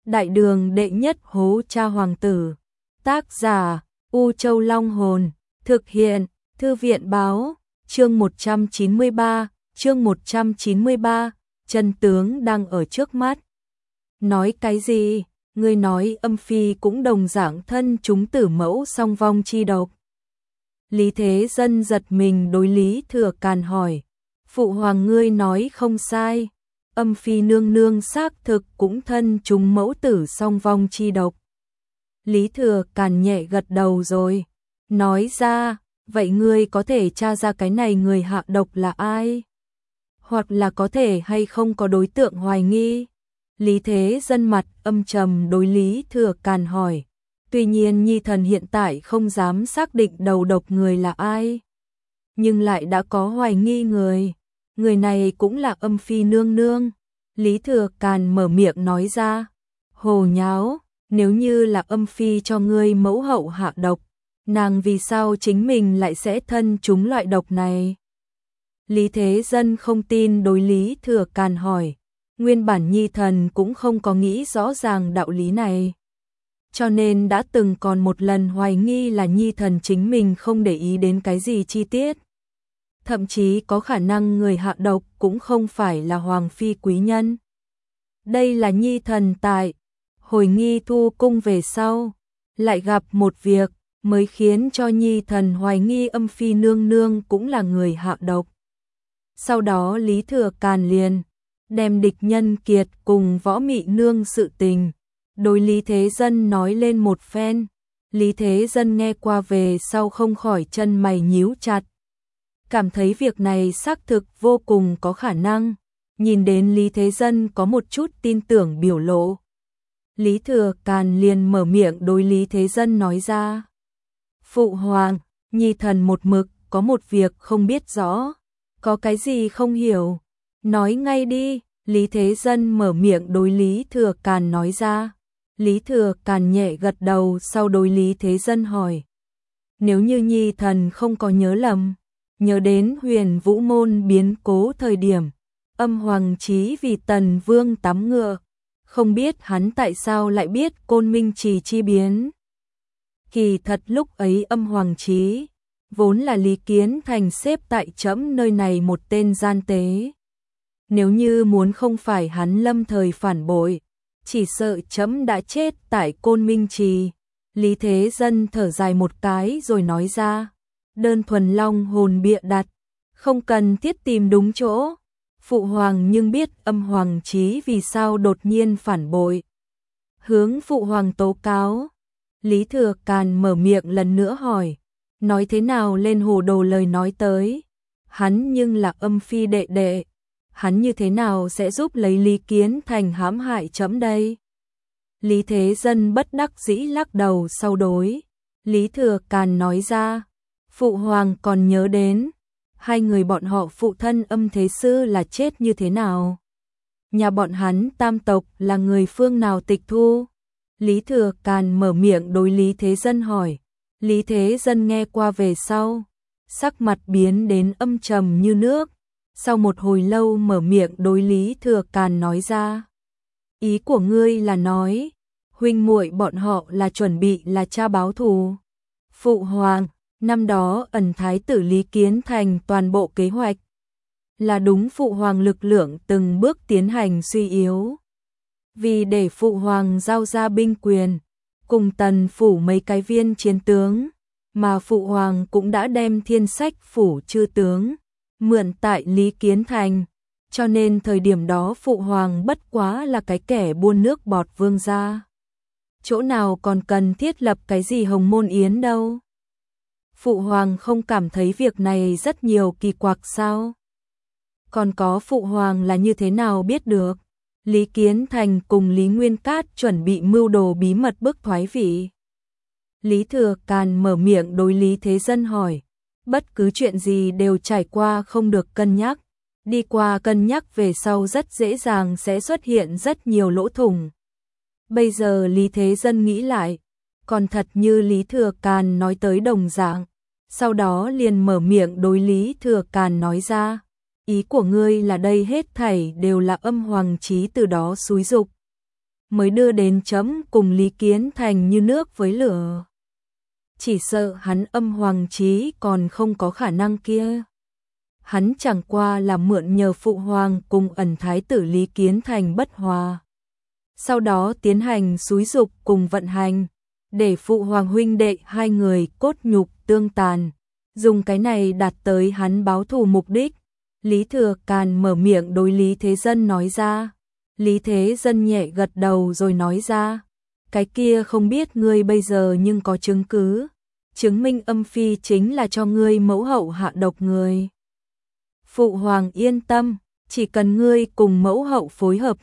Đại đường đệ nhất hố cha hoàng tử. Tác giả U Châu Long Hồn. Thực hiện Thư viện Báo. Chương 193. Chân tướng đang ở trước mắt. Nói cái gì? Ngươi nói âm phi cũng đồng dạng thân chúng tử mẫu song vong chi độc. Lý Thế Dân giật mình đối Lý Thừa Càn hỏi. Phụ hoàng ngươi nói không sai. Âm phi nương nương xác thực cũng thân chúng mẫu tử song vong chi độc. Lý Thừa Càn nhẹ gật đầu rồi. Nói ra, vậy ngươi có thể tra ra cái này người hạ độc là ai? Hoặc là có thể hay không có đối tượng hoài nghi? Lý Thế Dân mặt âm trầm đối Lý Thừa Càn hỏi. Tuy nhiên Nhi thần hiện tại không dám xác định đầu độc người là ai. Nhưng lại đã có hoài nghi người. Người này cũng là âm phi nương nương. Lý Thừa Càn mở miệng nói ra. Hồ nháo, nếu như là âm phi cho ngươi mẫu hậu hạ độc, nàng vì sao chính mình lại sẽ thân chúng loại độc này? Lý Thế Dân không tin đối Lý Thừa Càn hỏi. Nguyên bản Nhi thần cũng không có nghĩ rõ ràng đạo lý này. Cho nên đã từng còn một lần hoài nghi là Nhi thần chính mình không để ý đến cái gì chi tiết. Thậm chí có khả năng người hạ độc cũng không phải là hoàng phi quý nhân. Đây là Nhi thần tại hồi nghi thu cung về sau, lại gặp một việc mới khiến cho Nhi thần hoài nghi âm phi nương nương cũng là người hạ độc. Sau đó Lý Thừa Càn liền đem địch nhân kiệt cùng võ mị nương sự tình đối Lý Thế Dân nói lên một phen. Lý Thế Dân nghe qua về sau không khỏi chân mày nhíu chặt. Cảm thấy việc này xác thực vô cùng có khả năng. Nhìn đến Lý Thế Dân có một chút tin tưởng biểu lộ. Lý Thừa Càn liền mở miệng đối Lý Thế Dân nói ra. Phụ hoàng, Nhi thần một mực có một việc không biết rõ. Có cái gì không hiểu? Nói ngay đi. Lý Thế Dân mở miệng đối Lý Thừa Càn nói ra. Lý Thừa Càn nhẹ gật đầu sau đối Lý Thế Dân hỏi. Nếu như Nhi thần không có nhớ lầm, nhớ đến Huyền Vũ Môn biến cố thời điểm, Âm Hoàng Chí vì Tần Vương tắm ngựa, không biết hắn tại sao lại biết Côn Minh Trì chi biến. Kỳ thật lúc ấy Âm Hoàng Chí vốn là Lý Kiến Thành xếp tại trẫm nơi này một tên gian tế. Nếu như muốn không phải hắn lâm thời phản bội, chỉ sợ trẫm đã chết tại Côn Minh Trì. Lý Thế Dân thở dài một cái rồi nói ra. Đơn thuần long hồn bịa đặt, không cần thiết tìm đúng chỗ. Phụ hoàng nhưng biết Âm Hoàng Chí vì sao đột nhiên phản bội. Hướng phụ hoàng tố cáo. Lý Thừa Càn mở miệng lần nữa hỏi. Nói thế nào lên hồ đồ lời nói tới. Hắn nhưng là âm phi đệ đệ. Hắn như thế nào sẽ giúp lấy Lý Kiến Thành hãm hại trẫm đây? Lý Thế Dân bất đắc dĩ lắc đầu sau đối. Lý Thừa Càn nói ra. Phụ hoàng còn nhớ đến. Hai người bọn họ phụ thân Âm Thế Sư là chết như thế nào? Nhà bọn hắn tam tộc là người phương nào tịch thu? Lý Thừa Càn mở miệng đối Lý Thế Dân hỏi. Lý Thế Dân nghe qua về sau. Sắc mặt biến đến âm trầm như nước. Sau một hồi lâu mở miệng đối Lý Thừa Càn nói ra. Ý của ngươi là nói, huynh muội bọn họ là chuẩn bị là cha báo thù. Phụ hoàng, năm đó ẩn thái tử Lý Kiến Thành toàn bộ kế hoạch. Là đúng phụ hoàng lực lượng từng bước tiến hành suy yếu. Vì để phụ hoàng giao ra binh quyền, cùng Tần phủ mấy cái viên chiến tướng, mà phụ hoàng cũng đã đem Thiên Sách phủ chư tướng mượn tại Lý Kiến Thành, cho nên thời điểm đó phụ hoàng bất quá là cái kẻ buôn nước bọt vương gia. Chỗ nào còn cần thiết lập cái gì hồng môn yến đâu. Phụ hoàng không cảm thấy việc này rất nhiều kỳ quặc sao? Còn có phụ hoàng là như thế nào biết được? Lý Kiến Thành cùng Lý Nguyên Cát chuẩn bị mưu đồ bí mật bức thoái vị. Lý Thừa Càn mở miệng đối Lý Thế Dân hỏi. Bất cứ chuyện gì đều trải qua không được cân nhắc. Đi qua cân nhắc về sau rất dễ dàng sẽ xuất hiện rất nhiều lỗ thủng. Bây giờ Lý Thế Dân nghĩ lại, còn thật như Lý Thừa Càn nói tới đồng dạng. Sau đó liền mở miệng đối Lý Thừa Càn nói ra. Ý của ngươi là đây hết thảy đều là Âm Hoàng Chí từ đó xúi giục. mới đưa đến chấm cùng Lý Kiến Thành như nước với lửa. Chỉ sợ hắn Âm Hoàng Chí còn không có khả năng kia. Hắn chẳng qua là mượn nhờ Phụ Hoàng cùng ẩn thái tử Lý Kiến Thành bất hòa. Sau đó tiến hành xúi dục cùng vận hành, để Phụ Hoàng huynh đệ hai người cốt nhục tương tàn, dùng cái này đạt tới hắn báo thù mục đích. Lý Thừa Càn mở miệng đối Lý Thế Dân nói ra. Lý Thế Dân nhẹ gật đầu rồi nói ra, cái kia không biết ngươi bây giờ nhưng có chứng cứ, chứng minh Âm Phi chính là cho ngươi mẫu hậu hạ độc người. Phụ Hoàng yên tâm, chỉ cần ngươi cùng mẫu hậu phối hợp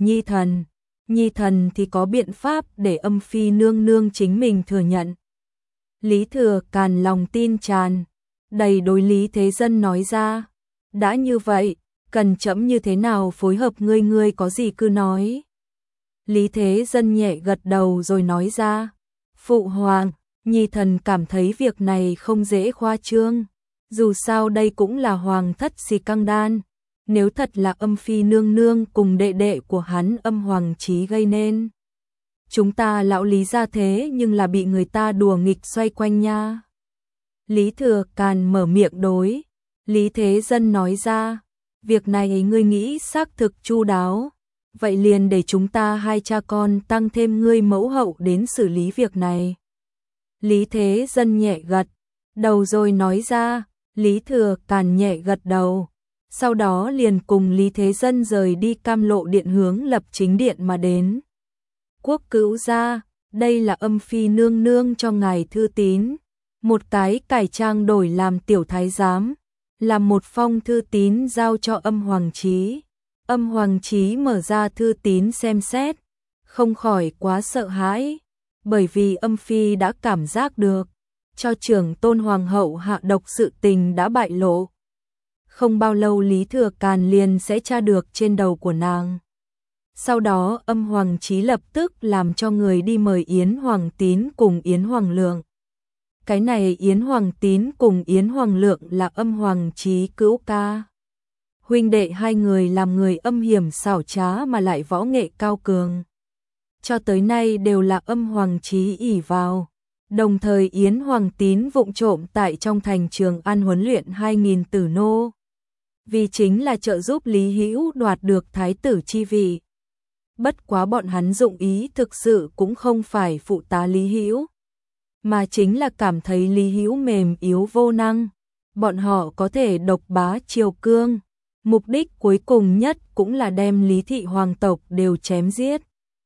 Nhi thần thì có biện pháp để Âm Phi nương nương chính mình thừa nhận. Lý Thừa Càn lòng tin tràn đầy đối Lý Thế Dân nói ra, đã như vậy, cần trẫm như thế nào phối hợp ngươi có gì cứ nói. Lý Thế Dân nhẹ gật đầu rồi nói ra, Phụ Hoàng, Nhi thần cảm thấy việc này không dễ khoa trương, dù sao đây cũng là hoàng thất xì căng đan, nếu thật là Âm Phi nương nương cùng đệ đệ của hắn Âm Hoàng Chí gây nên. Chúng ta lão Lý gia thế nhưng là bị người ta đùa nghịch xoay quanh nha. Lý Thừa Càn mở miệng đối Lý Thế Dân nói ra, việc này ngươi nghĩ xác thực chu đáo, vậy liền để chúng ta hai cha con tăng thêm ngươi mẫu hậu đến xử lý việc này. Lý Thế Dân nhẹ gật đầu rồi nói ra. Lý Thừa Càn nhẹ gật đầu, sau đó liền cùng Lý Thế Dân rời đi Cam Lộ Điện hướng Lập Chính Điện mà đến. Quốc cữu gia, đây là Âm Phi nương nương cho ngài thư tín, một cái cải trang đổi làm tiểu thái giám, làm một phong thư tín giao cho Âm Hoàng Chí. Âm Hoàng Chí mở ra thư tín xem xét, không khỏi quá sợ hãi, bởi vì Âm Phi đã cảm giác được, cho trưởng tôn hoàng hậu hạ độc sự tình đã bại lộ. Không bao lâu Lý Thừa Càn liền sẽ tra được trên đầu của nàng. Sau đó Âm Hoàng Chí lập tức làm cho người đi mời Yến Hoàng Tín cùng Yến Hoàng Lượng. Cái này Yến Hoàng Tín cùng Yến Hoàng Lượng là Âm Hoàng Chí cữu ca. Huynh đệ hai người làm người âm hiểm xảo trá mà lại võ nghệ cao cường. Cho tới nay đều là Âm Hoàng Chí ỷ vào. Đồng thời Yến Hoàng Tín vụng trộm tại trong thành Trường An huấn luyện 2.000 tử nô. Vì chính là trợ giúp Lý Hữu đoạt được thái tử chi vị. Bất quá bọn hắn dụng ý thực sự cũng không phải phụ tá Lý Hữu, mà chính là cảm thấy Lý Hữu mềm yếu vô năng. Bọn họ có thể độc bá triều cương. Mục đích cuối cùng nhất cũng là đem Lý thị hoàng tộc đều chém giết.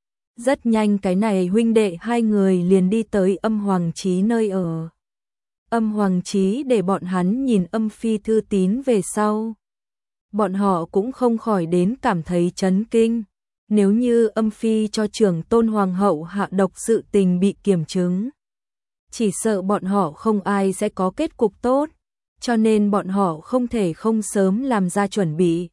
Rất nhanh cái này huynh đệ hai người liền đi tới Âm Hoàng Chí nơi ở. Âm Hoàng Chí để bọn hắn nhìn Âm Phi thư tín về sau. Bọn họ cũng không khỏi đến cảm thấy chấn kinh. Nếu như Âm Phi cho trưởng tôn hoàng hậu hạ độc sự tình bị kiểm chứng, chỉ sợ bọn họ không ai sẽ có kết cục tốt, cho nên bọn họ không thể không sớm làm ra chuẩn bị.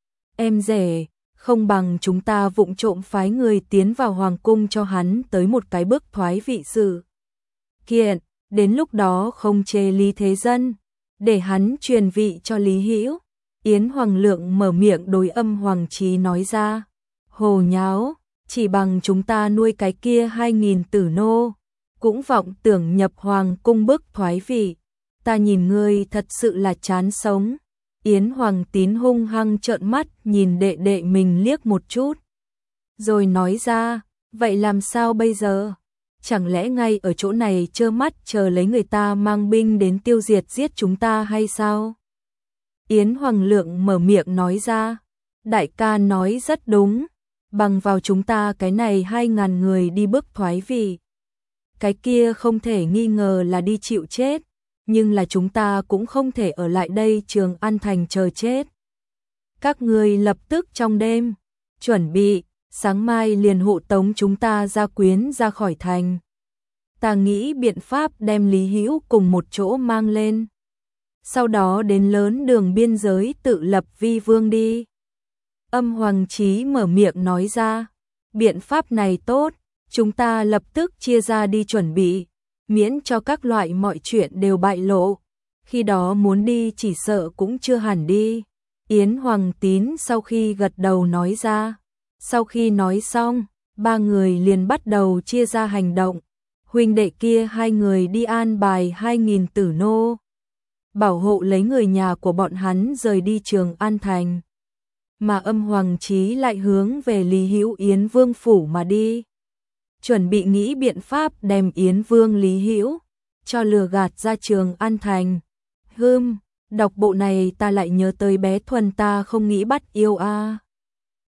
Em rể, không bằng chúng ta vụng trộm phái người tiến vào hoàng cung cho hắn tới một cái bước thoái vị sự kiện, đến lúc đó không chê Lý Thế Dân, để hắn truyền vị cho Lý Hữu. Yến Hoàng Lượng mở miệng đối Âm Hoàng Chí nói ra, hồ nháo, chỉ bằng chúng ta nuôi cái kia 2.000 tử nô, cũng vọng tưởng nhập hoàng cung bức thoái vị, ta nhìn ngươi thật sự là chán sống. Yến Hoàng Tín hung hăng trợn mắt nhìn đệ đệ mình liếc một chút, rồi nói ra, vậy làm sao bây giờ? Chẳng lẽ ngay ở chỗ này trơ mắt chờ lấy người ta mang binh đến tiêu diệt giết chúng ta hay sao? Yến Hoàng Lượng mở miệng nói ra, đại ca nói rất đúng, bằng vào chúng ta cái này 2.000 người đi bức thoái vị, cái kia không thể nghi ngờ là đi chịu chết, nhưng là chúng ta cũng không thể ở lại đây Trường An thành chờ chết. Các ngươi lập tức trong đêm chuẩn bị, sáng mai liền hộ tống chúng ta gia quyến ra khỏi thành. Ta nghĩ biện pháp đem Lý Hữu cùng một chỗ mang lên, sau đó đến lớn đường biên giới tự lập vi vương đi. Âm Hoàng Chí mở miệng nói ra, biện pháp này tốt, chúng ta lập tức chia ra đi chuẩn bị, miễn cho các loại mọi chuyện đều bại lộ, khi đó muốn đi chỉ sợ cũng chưa hẳn đi. Yến Hoàng Tín sau khi gật đầu nói ra, sau khi nói xong, ba người liền bắt đầu chia ra hành động. Huynh đệ kia hai người đi an bài 2.000 tử nô, bảo hộ lấy người nhà của bọn hắn rời đi Trường An Thành. Mà Âm Hoàng Chí lại hướng về Lý Hữu Yến Vương phủ mà đi, chuẩn bị nghĩ biện pháp đem Yến Vương Lý Hữu cho lừa gạt ra Trường An Thành. Đọc bộ này ta lại nhớ tới bé Thuần ta không nghĩ bắt yêu a.